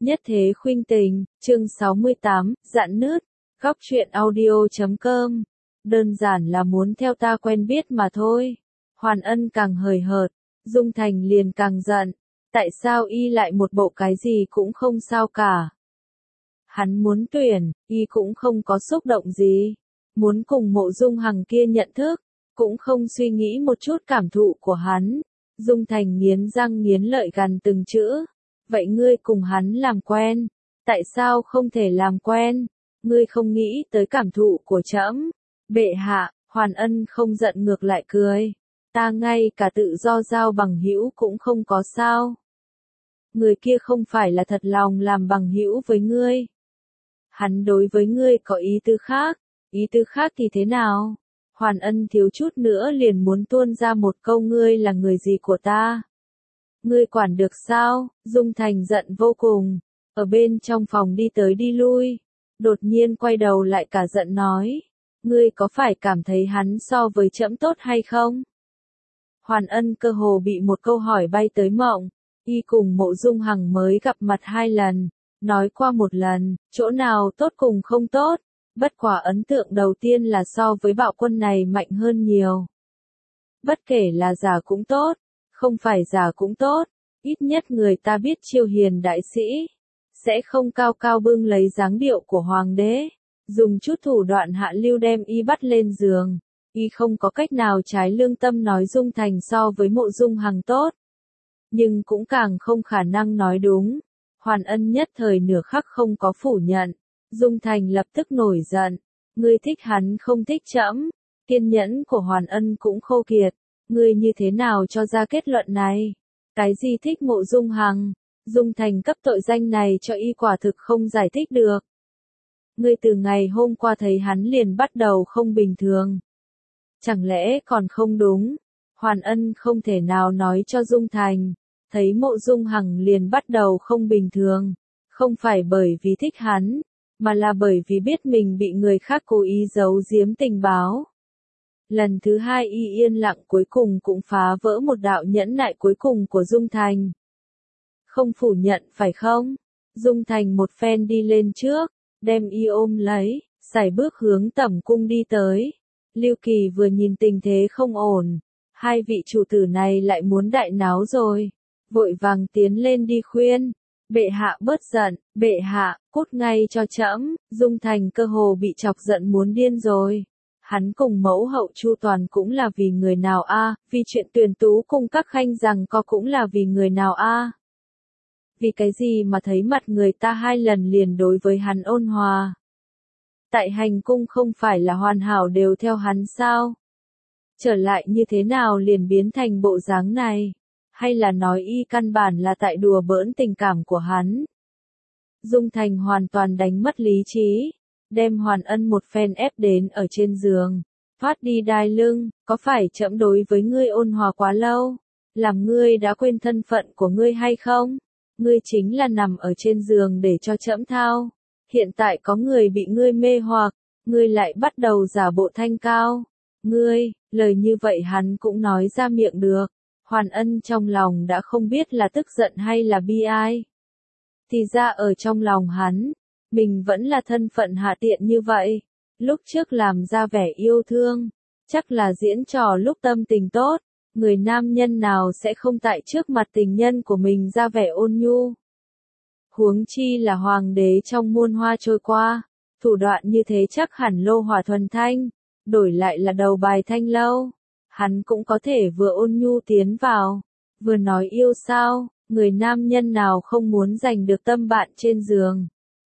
Nhất thế khuynh tình, chương 68, dạn nứt, góc truyện audio.com. Đơn giản là muốn theo ta quen biết mà thôi. Hoàn Ân càng hời hợt, Dung Thành liền càng giận. Tại sao y lại một bộ cái gì cũng không sao cả? Hắn muốn tuyển, y cũng không có xúc động gì. Muốn cùng Mộ Dung Hằng kia nhận thức, cũng không suy nghĩ một chút cảm thụ của hắn. Dung Thành nghiến răng nghiến lợi gằn từng chữ. Vậy ngươi cùng hắn làm quen, tại sao không thể làm quen? Ngươi không nghĩ tới cảm thụ của trẫm. Bệ hạ, Hoàn Ân không giận ngược lại cười. Ta ngay cả tự do giao bằng hữu cũng không có sao. Người kia không phải là thật lòng làm bằng hữu với ngươi. Hắn đối với ngươi có ý tư khác thì thế nào? Hoàn Ân thiếu chút nữa liền muốn tuôn ra một câu ngươi là người gì của ta. Ngươi quản được sao? Dung Thành giận vô cùng, ở bên trong phòng đi tới đi lui, đột nhiên quay đầu lại cả giận nói, ngươi có phải cảm thấy hắn so với trẫm tốt hay không? Hoàn Ân cơ hồ bị một câu hỏi bay tới mộng, y cùng Mộ Dung Hằng mới gặp mặt 2 lần, nói qua một lần, chỗ nào tốt cùng không tốt, bất quả ấn tượng đầu tiên là so với bạo quân này mạnh hơn nhiều. Bất kể là giả cũng tốt, không phải giả cũng tốt, ít nhất người ta biết Chiêu Hiền đại sĩ, sẽ không cao cao bưng lấy dáng điệu của hoàng đế, dùng chút thủ đoạn hạ lưu đem y bắt lên giường, y không có cách nào trái lương tâm nói Dung Thành so với Mộ Dung Hằng tốt, nhưng cũng càng không khả năng nói đúng. Hoàn Ân nhất thời nửa khắc không có phủ nhận, Dung Thành lập tức nổi giận, ngươi thích hắn không thích trẫm. Kiên nhẫn của Hoàn Ân cũng khô kiệt. Ngươi như thế nào cho ra kết luận này? Cái gì thích Mộ Dung Hằng? Dung Thành cấp tội danh này cho y quả thực không giải thích được. Ngươi từ ngày hôm qua thấy hắn liền bắt đầu không bình thường. Chẳng lẽ còn không đúng? Hoàn Ân không thể nào nói cho Dung Thành, thấy Mộ Dung Hằng liền bắt đầu không bình thường. Không phải bởi vì thích hắn, mà là bởi vì biết mình bị người khác cố ý giấu giếm tình báo. Lần thứ 2 y yên lặng cuối cùng cũng phá vỡ một đạo nhẫn nại cuối cùng của Dung Thành. Không phủ nhận phải không? Dung Thành một phen đi lên trước, đem y ôm lấy, sải bước hướng tẩm cung đi tới. Lưu Kỳ vừa nhìn tình thế không ổn, hai vị chủ tử này lại muốn đại náo rồi, vội vàng tiến lên đi khuyên. Bệ hạ bớt giận, bệ hạ, cút ngay cho trẫm. Dung Thành cơ hồ bị chọc giận muốn điên rồi. Hắn cùng mẫu hậu Chu Toàn cũng là vì người nào a? Vì chuyện tuyển tú cùng các khanh rằng có cũng là vì người nào a? Vì cái gì mà thấy mặt người ta 2 lần liền đối với hắn ôn hòa? Tại hành cung không phải là hoàn hảo đều theo hắn sao? Trở lại như thế nào liền biến thành bộ dáng này? Hay là nói y căn bản là tại đùa bỡn tình cảm của hắn? Dung Thành hoàn toàn đánh mất lý trí, đem Hoàn Ân một phen ép đến ở trên giường, thoát đi đai lưng, có phải trẫm đối với ngươi ôn hòa quá lâu, làm ngươi đã quên thân phận của ngươi hay không? Ngươi chính là nằm ở trên giường để cho trẫm thao, hiện tại có người bị ngươi mê hoặc, ngươi lại bắt đầu giả bộ thanh cao. Ngươi, lời như vậy hắn cũng nói ra miệng được. Hoàn Ân trong lòng đã không biết là tức giận hay là bi ai. Thì ra ở trong lòng hắn, mình vẫn là thân phận hạ tiện như vậy. Lúc trước làm ra vẻ yêu thương, chắc là diễn trò lúc tâm tình tốt. Người nam nhân nào sẽ không tại trước mặt tình nhân của mình ra vẻ ôn nhu. Huống chi là hoàng đế trong muôn hoa trôi qua, thủ đoạn như thế chắc hẳn lô hỏa thuần thanh, đổi lại là đầu bài thanh lâu. Hắn cũng có thể vừa ôn nhu tiến vào, vừa nói yêu sao, người nam nhân nào không muốn giành được tâm bạn trên giường.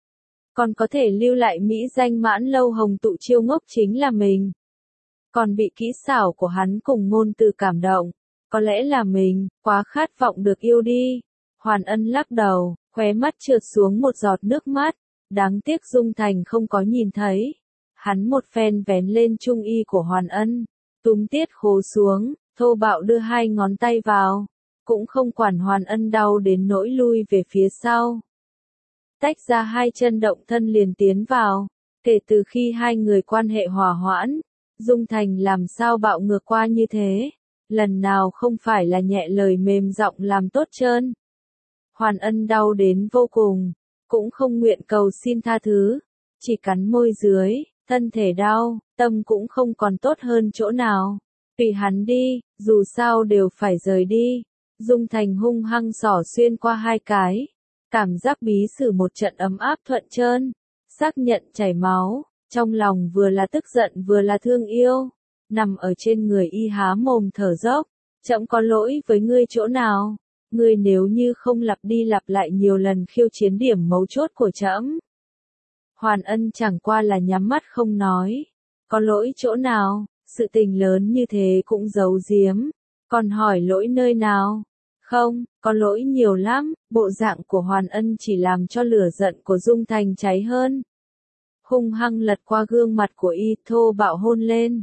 Còn có thể lưu lại mỹ danh mãn lâu hồng tụ chiêu ngốc chính là mình. Còn bị kỹ xảo của hắn cùng ngôn từ cảm động, có lẽ là mình, quá khát vọng được yêu đi. Hoàn Ân lắc đầu, khóe mắt trượt xuống một giọt nước mắt, đáng tiếc Dung Thành không có nhìn thấy. Hắn một phen vén lên trung y của Hoàn Ân, túm tiết khố xuống, thô bạo đưa 2 ngón tay vào, cũng không quản Hoàn Ân đau đến nỗi lui về phía sau. Tách ra 2 chân động thân liền tiến vào, kể từ khi 2 người quan hệ hòa hoãn, Dung Thành làm sao bạo ngược qua như thế, lần nào không phải là nhẹ lời mềm giọng làm tốt trơn. Hoàn Ân đau đến vô cùng, cũng không nguyện cầu xin tha thứ, chỉ cắn môi dưới, thân thể đau, tâm cũng không còn tốt hơn chỗ nào. Tùy hắn đi, dù sao đều phải rời đi. Dung Thành hung hăng xỏ xuyên qua hai cái. Cảm giác bí sử một trận ấm áp thuận trơn. Xác nhận chảy máu. Trong lòng vừa là tức giận vừa là thương yêu. Nằm ở trên người y há mồm thở dốc. Trẫm có lỗi với ngươi chỗ nào? Ngươi nếu như không lặp đi lặp lại nhiều lần khiêu chiến điểm mấu chốt của trẫm. Hoàn Ân chẳng qua là nhắm mắt không nói. Có lỗi chỗ nào? Sự tình lớn như thế cũng giấu giếm. Còn hỏi lỗi nơi nào? Không, có lỗi nhiều lắm. Bộ dạng của Hoàn Ân chỉ làm cho lửa giận của Dung Thành cháy hơn. Hung hăng lật qua gương mặt của y, thô bạo hôn lên.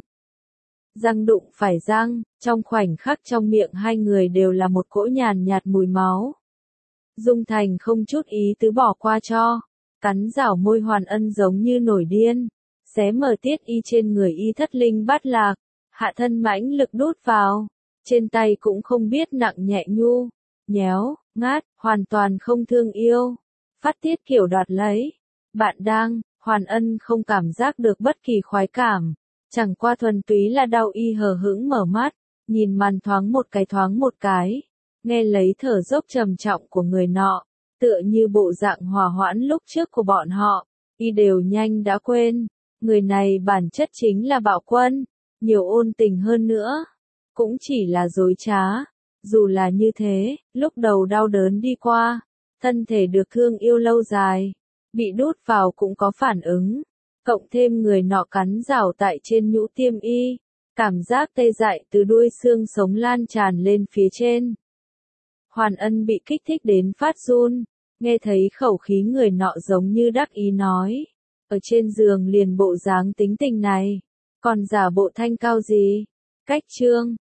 Răng đụng phải răng, trong khoảnh khắc trong miệng hai người đều là một cỗ nhàn nhạt mùi máu. Dung Thành không chút ý tứ bỏ qua cho, cắn rảo môi Hoàn Ân giống như nổi điên, xé mở tiết y trên người y thất linh bát lạc, hạ thân mãnh lực đút vào, trên tay cũng không biết nặng nhẹ nhu, nhéo, ngát, hoàn toàn không thương yêu, phát tiết kiểu đoạt lấy. Bạn đang, Hoàn Ân không cảm giác được bất kỳ khoái cảm. Chẳng qua thuần túy là đau y hờ hững mở mắt, nhìn màn thoáng một cái, nghe lấy thở dốc trầm trọng của người nọ, tựa như bộ dạng hòa hoãn lúc trước của bọn họ, y đều nhanh đã quên, người này bản chất chính là bạo quân, nhiều ôn tình hơn nữa, cũng chỉ là dối trá, dù là như thế, lúc đầu đau đớn đi qua, thân thể được thương yêu lâu dài, bị đút vào cũng có phản ứng. Cộng thêm người nọ cắn rảo tại trên nhũ tiêm y, cảm giác tê dại từ đuôi xương sống lan tràn lên phía trên. Hoàn Ân bị kích thích đến phát run, nghe thấy khẩu khí người nọ giống như đắc ý nói, ở trên giường liền bộ dáng tính tình này, còn giả bộ thanh cao gì? Cách chương